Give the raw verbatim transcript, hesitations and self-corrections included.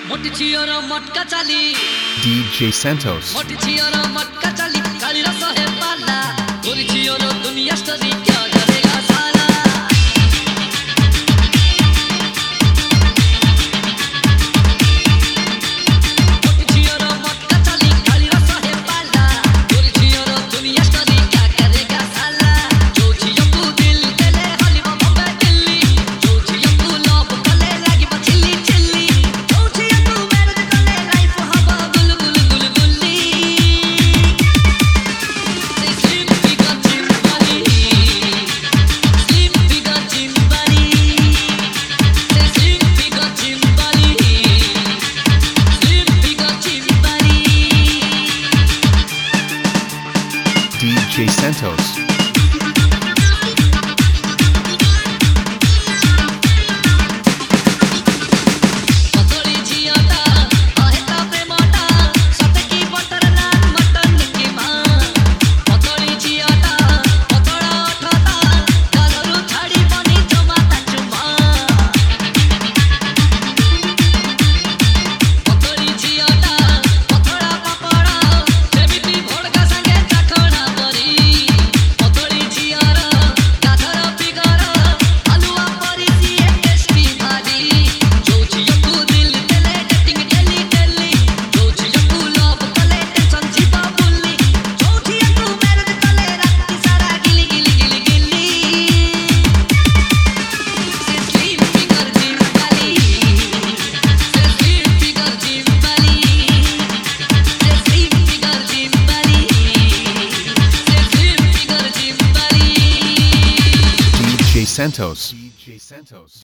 मोटी छियर मटका चाली D J Santos. मोटी छियर मटका चाली काली रस है पाला गोरी छियर दुनिया स्टोरी क्या करेगा साला मोटी छियर मटका चाली काली रस है पाला गोरी छियर दुनिया स्टोरी क्या करेगा साला जो छियो तू दिल तेले हली बम्बे दिल्ली जो छियो तू लव कले लागी बचिली चिल्ली जो छियो तू मैरिज कले लाइफ हवा गुल गुल गुल गुल्ली से स्लिम फिगर जिम वाली स्लिम फिगर जिम वाली से स्लिम फिगर जिम वाली स्लिम फिगर जिम वाली D J Santos. पतोड़ी जियाता आहेता प्रेमटा सतकी बटर नान मटन की मां पतोड़ी जियाता पतोड़ा उठाता गलरू छाड़ी बनी जमाता चुमा पतोड़ी जियाता पतोड़ा पपड़ा जेमिति भोड़का संगे चाखणा परी पतोड़ी जियारा गाधर फिगर आलुआ परी सिए टेस्टी भाजी जो छियो तू दिल तेले डेटिंग डेली डेली जो छियो तू लव कले टेंशन जीवा बुल्ली जो छियो तू मैरिज कले राती सारा गिली गिली गिली गिली से स्लिम फिगर जिम वाली से स्लिम फिगर जिम वाली से स्लिम फिगर जिम वाली से स्लिम फिगर जिम वाली D J Santos. D J Santos.